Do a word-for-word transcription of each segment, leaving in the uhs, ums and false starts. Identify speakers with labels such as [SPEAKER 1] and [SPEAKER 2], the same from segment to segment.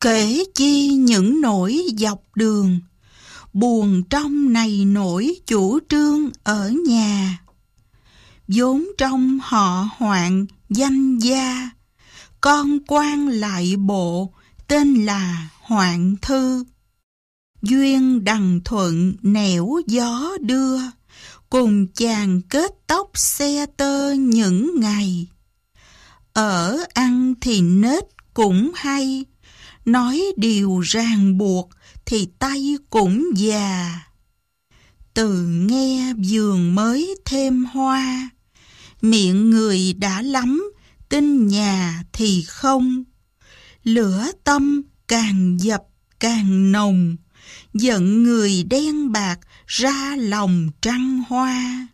[SPEAKER 1] Kể chi những nỗi dọc đường, buồn trong này nỗi chủ trương ở nhà. Vốn trong họ Hoạn danh gia, con quan lại bộ tên là Hoạn Thư. Duyên đằng thuận nẻo gió đưa, cùng chàng kết tóc xe tơ những ngày. Ở ăn thì nết cũng hay, nói điều ràng buộc thì tay cũng già. Từ nghe vườn mới thêm hoa, miệng người đã lắm, tin nhà thì không. Lửa tâm càng dập càng nồng, giận người đen bạc ra lòng trăng hoa.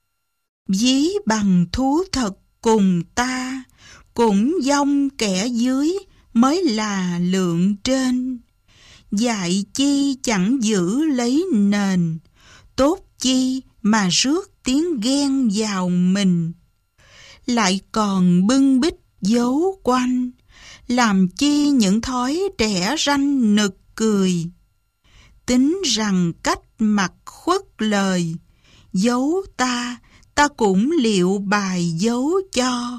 [SPEAKER 1] Ví bằng thú thật cùng ta, cũng dông kẻ dưới mới là lượng trên. Dạy chi chẳng giữ lấy nền, tốt chi mà rước tiếng ghen vào mình. Lại còn bưng bít giấu quanh, làm chi những thói trẻ ranh nực cười. Tính rằng cách mặt khuất lời, giấu ta, ta cũng liệu bài giấu cho.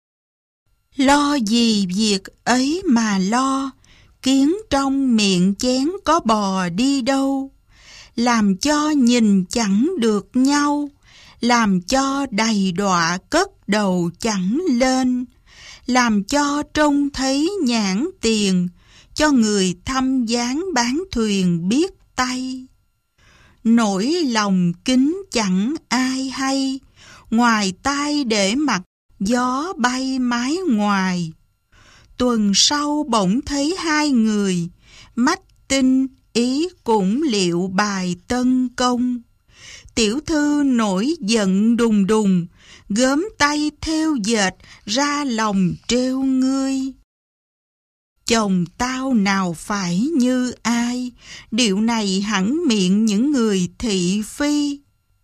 [SPEAKER 1] Lo gì việc ấy mà lo, kiến trong miệng chén có bò đi đâu. Làm cho nhìn chẳng được nhau, làm cho đầy đọa cất đầu chẳng lên. Làm cho trông thấy nhãn tiền, cho người thăm dáng bán thuyền biết tay. Nỗi lòng kính chẳng ai hay, ngoài tai để mặc gió bay mái ngoài. Tuần sau bỗng thấy hai người, mách tin ý cũng liệu bài tân công. Tiểu thư nổi giận đùng đùng, gớm tay theo dệt ra lòng trêu ngươi. Chồng tao nào phải như ai, điệu này hẳn miệng những người thị phi.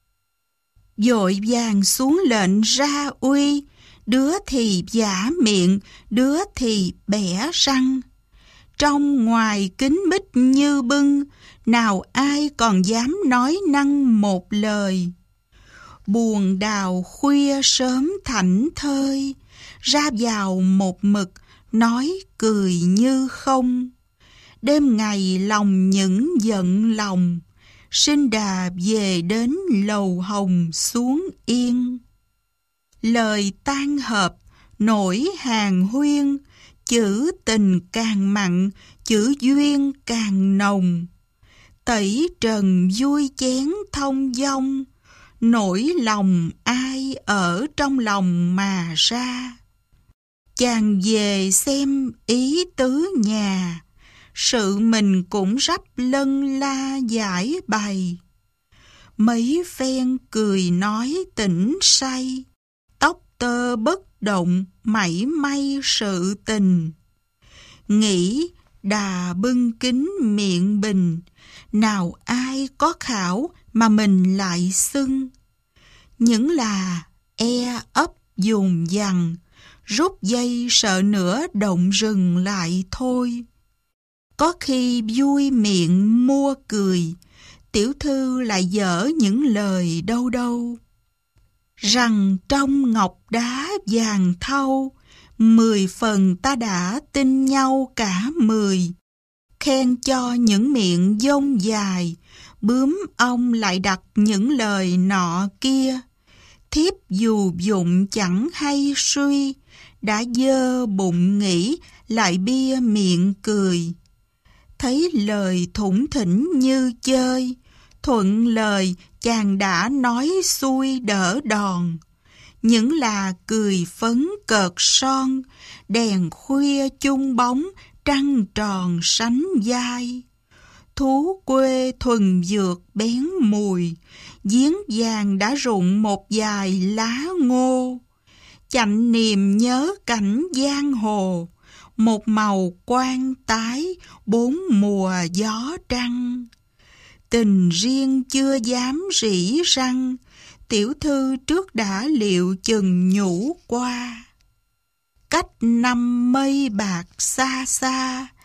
[SPEAKER 1] Vội vàng xuống lệnh ra uy, đứa thì giả miệng, đứa thì bẻ răng. Trong ngoài kính bích như bưng, nào ai còn dám nói năng một lời. Buồn đào khuya sớm thảnh thơi, ra vào một mực, nói cười như không. Đêm ngày lòng những giận lòng, sinh đà về đến lầu hồng xuống yên. Lời tan hợp, nổi hàng huyên, chữ tình càng mặn, chữ duyên càng nồng. Tẩy trần vui chén thông dong, nỗi lòng ai ở trong lòng mà ra. Chàng về xem ý tứ nhà, sự mình cũng rắp lân la giải bày. Mấy phen cười nói tỉnh say, tóc tơ bất động mảy may sự tình. Nghĩ đà bưng kính miệng bình, nào ai có khảo mà mình lại xưng. Những là e ấp dùng dằng, rút dây sợ nữa động rừng lại thôi. Có khi vui miệng mua cười, tiểu thư lại dở những lời đâu đâu. Rằng trong ngọc đá vàng thau, mười phần ta đã tin nhau cả mười. Khen cho những miệng dông dài, bướm ong lại đặt những lời nọ kia. Thiếp dù dụng chẳng hay suy, đã dơ bụng nghĩ lại bia miệng cười. Thấy lời thủng thỉnh như chơi, thuận lời chàng đã nói xuôi đỡ đòn. Những là cười phấn cợt son, đèn khuya chung bóng, trăng tròn sánh vai. Thú quê thuần dược bén mùi, giếng vàng đã rụng một vài lá ngô. Chạnh niềm nhớ cảnh giang hồ, một màu quan tái, bốn mùa gió trăng. Tình riêng chưa dám rỉ răng, tiểu thư trước đã liệu chừng nhủ qua. Cách năm mây bạc xa xa,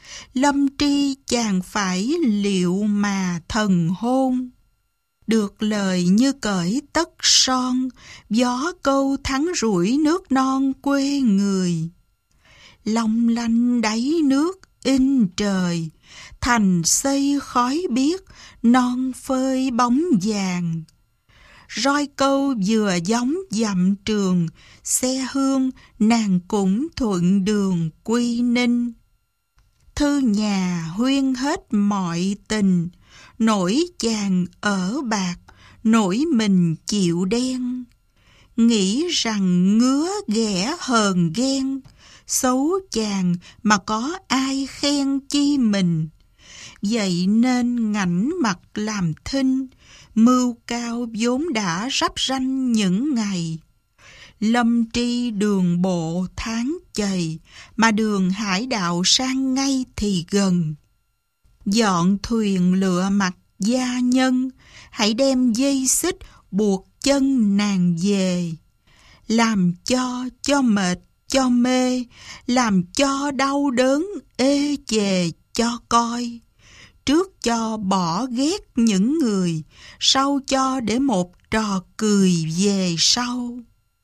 [SPEAKER 1] Lâm tri chàng phải liệu mà thần hôn. Được lời như cởi tất son, gió câu thắng rủi nước non quê người. Long lanh đáy nước in trời, thành xây khói biếc, non phơi bóng vàng. Roi câu vừa giống dặm trường, xe hương nàng cũng thuận đường quy ninh. Thư nhà huyên hết mọi tình, nổi chàng ở bạc, nổi mình chịu đen. Nghĩ rằng ngứa ghẻ hờn ghen, xấu chàng mà có ai khen chi mình. Vậy nên ngảnh mặt làm thinh, mưu cao vốn đã rắp ranh những ngày. Lâm tri đường bộ tháng chày, mà đường hải đạo sang ngay thì gần. Dọn thuyền lựa mặt gia nhân, hãy đem dây xích buộc chân nàng về. Làm cho cho mệt cho mê, làm cho đau đớn ê chề cho coi. Trước cho bỏ ghét những người, sau cho để một trò cười về sau.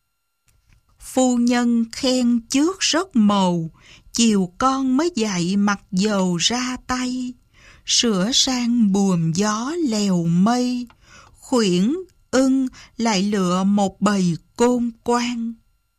[SPEAKER 1] Phu nhân khen trước rất mầu, chiều con mới dạy mặc dầu ra tay. Sửa sang buồm gió lèo mây, khuyển ưng lại lựa một bầy côn quan.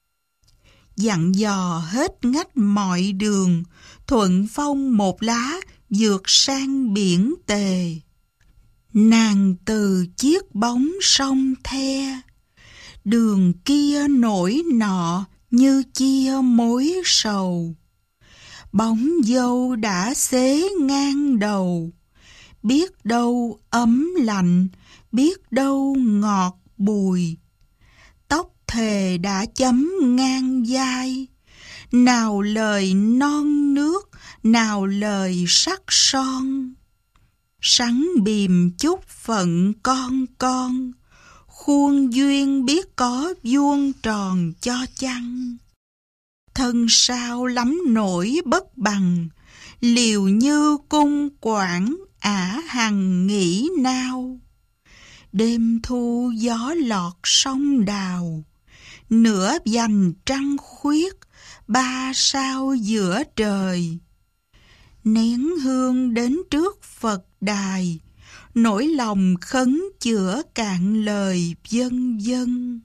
[SPEAKER 1] Dặn dò hết ngách mọi đường, thuận phong một lá vượt sang biển Tề. Nàng từ chiếc bóng sông The, đường kia nổi nọ như chia mối sầu. Bóng dâu đã xế ngang đầu, biết đâu ấm lạnh, biết đâu ngọt bùi. Tóc thề đã chấm ngang vai, nào lời non nước, nào lời sắc son. Sắn bìm chút phận con con, khuôn duyên biết có vuông tròn cho chăng. Thân sao lắm nổi bất bằng, liều như cung quảng ả hằng nghĩ nao. Đêm thu gió lọt sông đào, nửa vành trăng khuyết, ba sao giữa trời. Nén hương đến trước Phật đài, nỗi lòng khấn chữa cạn lời vân vân.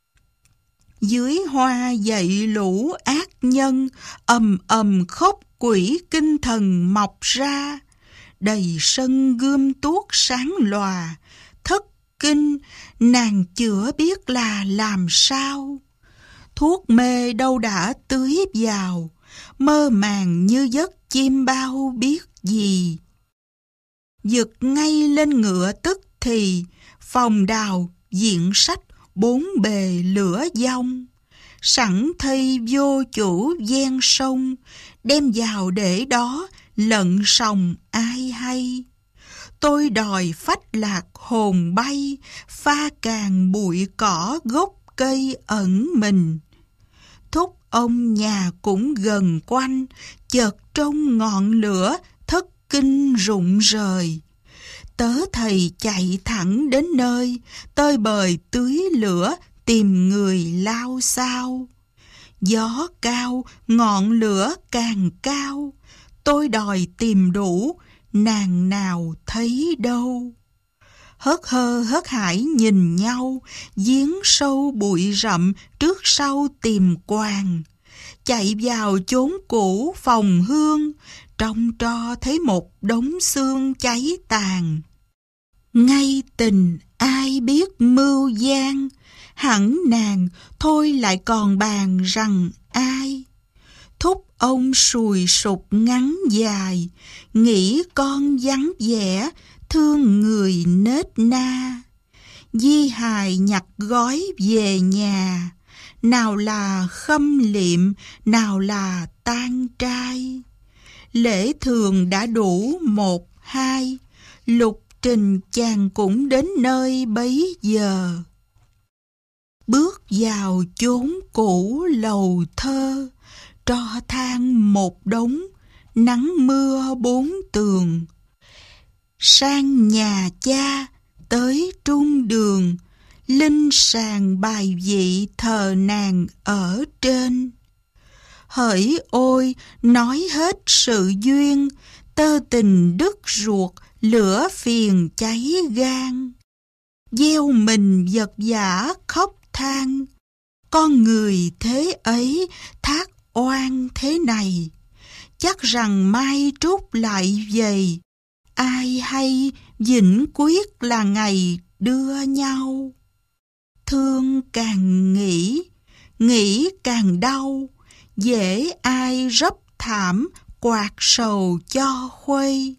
[SPEAKER 1] Dưới hoa dậy lũ ác nhân, ầm ầm khóc quỷ kinh thần mọc ra. Đầy sân gươm tuốt sáng lòa, thất kinh nàng chữa biết là làm sao. Thuốc mê đâu đã tưới vào, mơ màng như giấc chim bao biết gì. Giật ngay lên ngựa tức thì, phòng đào diện sách bốn bề lửa dông. Sẵn thây vô chủ gian sông, đem vào để đó lận sòng ai hay. Tôi đòi phách lạc hồn bay, pha càng bụi cỏ gốc cây ẩn mình. Thúc ông nhà cũng gần quanh, chợt trong ngọn lửa thất kinh rụng rời. Tớ thầy chạy thẳng đến nơi, tơi bời tưới lửa tìm người lao sao. Gió cao, ngọn lửa càng cao, tôi đòi tìm đủ, nàng nào thấy đâu. Hớt hơ hớt hải nhìn nhau, giếng sâu bụi rậm trước sau tìm quàng. Chạy vào chốn cũ phòng hương, trong tro thấy một đống xương cháy tàn. Ngay tình ai biết mưu gian, hẳn nàng thôi lại còn bàn rằng ai. Thúc ông sùi sụp ngắn dài, nghĩ con vắng vẻ, thương người nết na. Di hài nhặt gói về nhà, nào là khâm liệm, nào là tang trai. Lễ thường đã đủ một hai, lục trình chàng cũng đến nơi bấy giờ. Bước vào chốn cũ lầu thơ, tro than một đống, nắng mưa bốn tường. Sang nhà cha, tới trung đường, linh sàng bài vị thờ nàng ở trên. Hỡi ôi, nói hết sự duyên, tơ tình đứt ruột, lửa phiền cháy gan. Gieo mình vật vã khóc than, con người thế ấy thác oan thế này. Chắc rằng mai trút lại về, ai hay vĩnh quyết là ngày đưa nhau. Thương càng nghĩ, nghĩ càng đau, dễ ai rấp thảm quạt sầu cho khuây.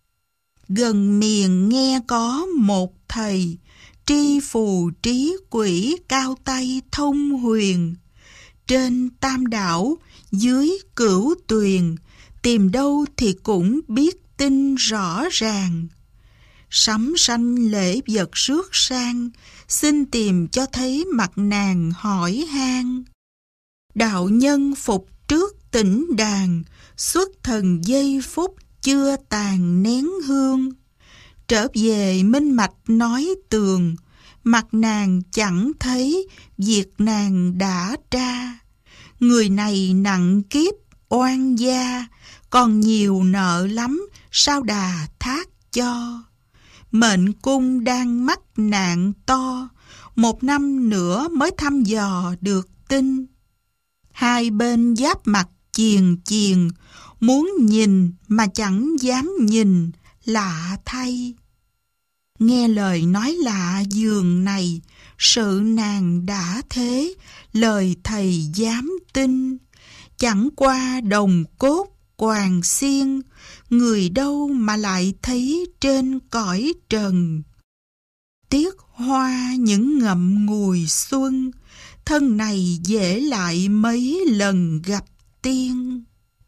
[SPEAKER 1] Gần miền nghe có một thầy, tri phù trí quỷ cao tay thông huyền. Trên tam đảo, dưới cửu tuyền, tìm đâu thì cũng biết tin rõ ràng. Sắm sanh lễ vật rước sang, xin tìm cho thấy mặt nàng hỏi han. Đạo nhân phục trước tỉnh đàn, xuất thần giây phút chưa tàn nén hương. Trở về minh mạch nói tường, mặt nàng chẳng thấy việc nàng đã tra. Người này nặng kiếp oan gia, còn nhiều nợ lắm sao đà thác cho. Mệnh cung đang mắc nạn to, một năm nữa mới thăm dò được tin. Hai bên giáp mặt chiền chiền, muốn nhìn mà chẳng dám nhìn, lạ thay. Nghe lời nói lạ giường này, sự nàng đã thế, lời thầy dám tin. Chẳng qua đồng cốt quàng xiên, người đâu mà lại thấy trên cõi trần. Tiếc hoa những ngậm ngùi xuân, thân này dễ lại mấy lần gặp tiên.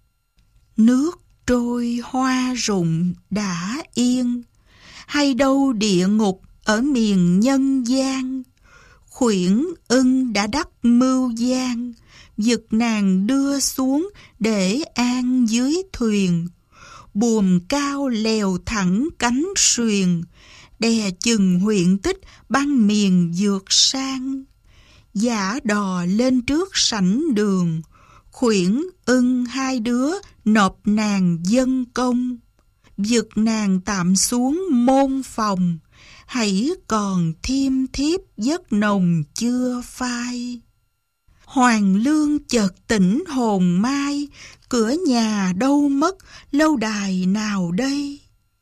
[SPEAKER 1] Nước trôi hoa rụng đã yên, hay đâu địa ngục ở miền nhân gian. Khuyển ưng đã đắc mưu gian, giật nàng đưa xuống để an dưới thuyền. Buồm cao lèo thẳng cánh suyền, đè chừng huyện tích băng miền vượt sang. Giả đò lên trước sảnh đường, khuyển ưng hai đứa nộp nàng dân công. Giật nàng tạm xuống môn phòng, hãy còn thiêm thiếp giấc nồng chưa phai. Hoàng lương chợt tỉnh hồn mai, cửa nhà đâu mất, lâu đài nào đây?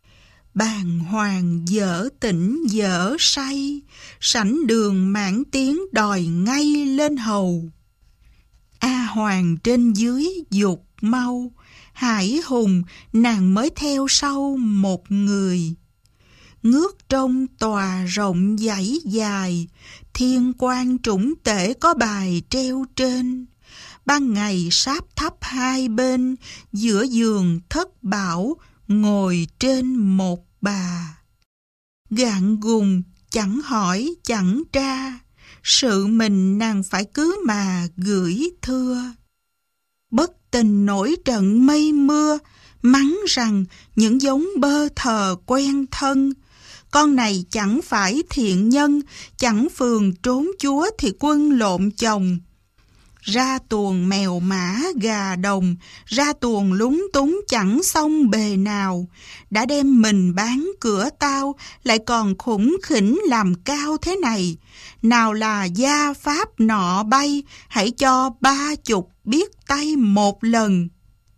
[SPEAKER 1] Bàng hoàng dở tỉnh dở say, sảnh đường mãn tiếng đòi ngay lên hầu. A Hoàng trên dưới dục mau, Hải Hùng nàng mới theo sau một người. Ngước trong tòa rộng dãy dài, thiên quan trũng tể có bài treo trên. Ban ngày sáp thấp hai bên, giữa giường thất bảo, ngồi trên một bà. Gạn gùng chẳng hỏi chẳng tra, sự mình nàng phải cứ mà gửi thưa. Bất tình nổi trận mây mưa, mắng rằng những giống bơ thờ quen thân. Con này chẳng phải thiện nhân, chẳng phường trốn chúa thì quân lộn chồng. Ra tuồng mèo mã gà đồng, ra tuồng lúng túng chẳng xong bề nào. Đã đem mình bán cửa tao, lại còn khủng khỉnh làm cao thế này. Nào là gia pháp nọ bay, hãy cho ba chục biết tay một lần.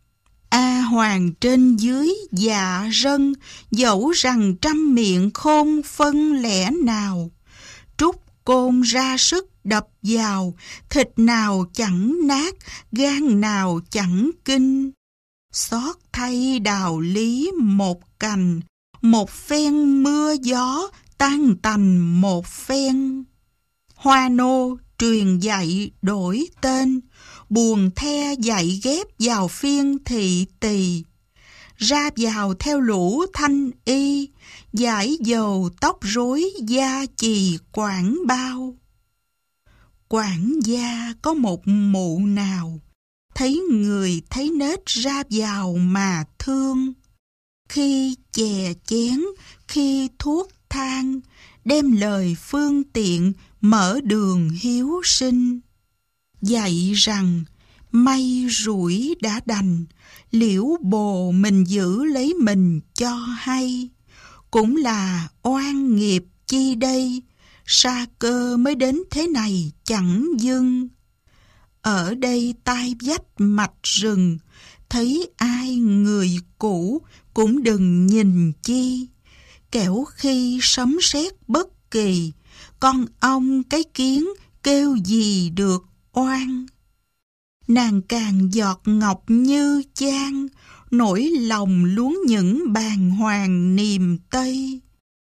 [SPEAKER 1] A Hoàng trên dưới dạ rân, dẫu rằng trăm miệng khôn phân lẽ nào. Trút côn ra sức đập vào, thịt nào chẳng nát, gan nào chẳng kinh. Xót thay đạo lý một cành, một phen mưa gió tan tành một phen. Hoa nô truyền dạy đổi tên, buồn the dạy ghép vào phiên thị tỳ. Ra vào theo lũ thanh y, giải dầu tóc rối da chì quảng bao. Quản gia có một mụ nào, thấy người thấy nết ra vào mà thương. Khi chè chén, khi thuốc thang, đem lời phương tiện mở đường hiếu sinh. Dạy rằng may rủi đã đành, liễu bồ mình giữ lấy mình cho hay. Cũng là oan nghiệp chi đây, sa cơ mới đến thế này chẳng dưng. Ở đây tai vách mạch rừng, thấy ai người cũ cũng đừng nhìn chi. Kẻo khi sấm sét bất kỳ, con ong cái kiến kêu gì được oan. Nàng càng giọt ngọc như chan, nỗi lòng luống những bàng hoàng niềm tây.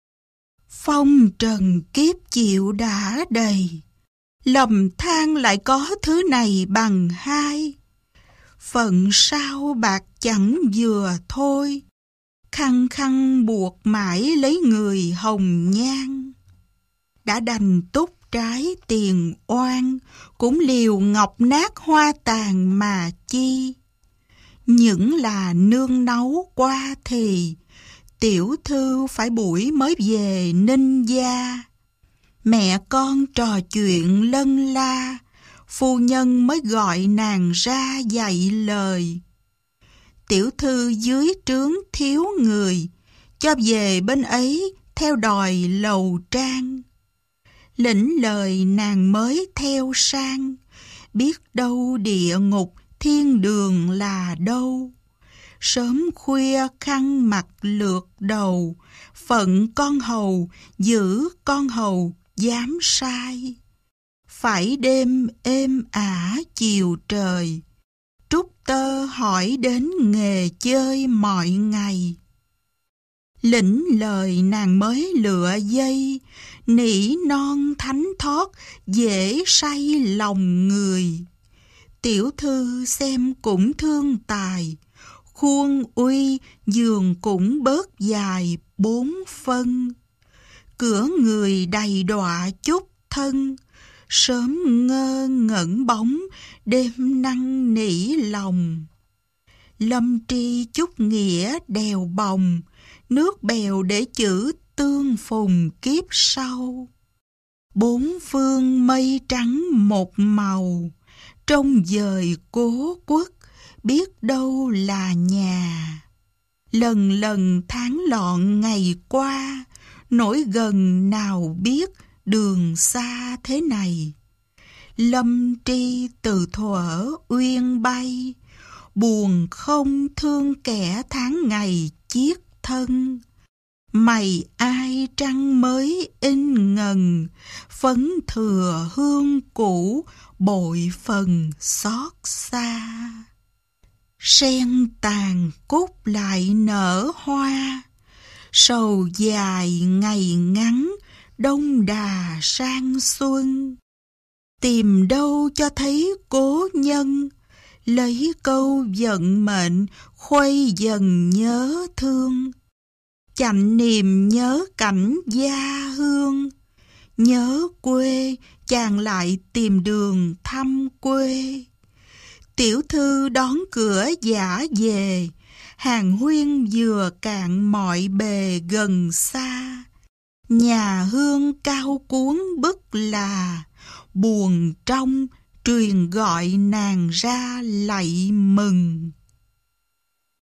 [SPEAKER 1] Phong trần kiếp chịu đã đầy, lầm than lại có thứ này bằng hai. Phận sao bạc chẳng vừa thôi, khăng khăng buộc mãi lấy người hồng nhan. Đã đành túc trái tiền oan, cũng liều ngọc nát hoa tàn mà chi. Những là nương nấu qua thì, tiểu thư phải buổi mới về Ninh gia. Mẹ con trò chuyện lân la, phu nhân mới gọi nàng ra dạy lời. Tiểu thư dưới trướng thiếu người, cho về bên ấy theo đòi lầu trang. Lĩnh lời nàng mới theo sang, biết đâu địa ngục thiên đường là đâu. Sớm khuya khăn mặt lượt đầu, phận con hầu giữ con hầu dám sai. Phải đêm êm ả chiều trời, trúc tơ hỏi đến nghề chơi mọi ngày. Lĩnh lời nàng mới lựa dây, nỉ non thánh thót dễ say lòng người. Tiểu thư xem cũng thương tài, khuôn uy giường cũng bớt dài bốn phân. Cửa người đầy đọa chút thân, sớm ngơ ngẩn bóng đêm năn nỉ lòng. Lâm tri chút nghĩa đèo bồng, nước bèo để chữ tương phùng kiếp sau. Bốn phương mây trắng một màu, trong dời cố quốc biết đâu là nhà. Lần lần tháng lọn ngày qua, nỗi gần nào biết đường xa thế này. Lâm tri từ thuở uyên bay, buồn không thương kẻ tháng ngày chiết thân. Mày ai trăng mới in ngần, phấn thừa hương cũ bội phần xót xa. Sen tàn cúc lại nở hoa, sầu dài ngày ngắn đông đà sang xuân. Tìm đâu cho thấy cố nhân, lấy câu vận mệnh khuây dần nhớ thương. Chạnh niềm nhớ cảnh gia hương, nhớ quê chàng lại tìm đường thăm quê. Tiểu thư đón cửa giả về, hàng huyên vừa cạn mọi bề gần xa. Nhà hương cao cuốn bức là, buồn trong truyền gọi nàng ra lạy mừng.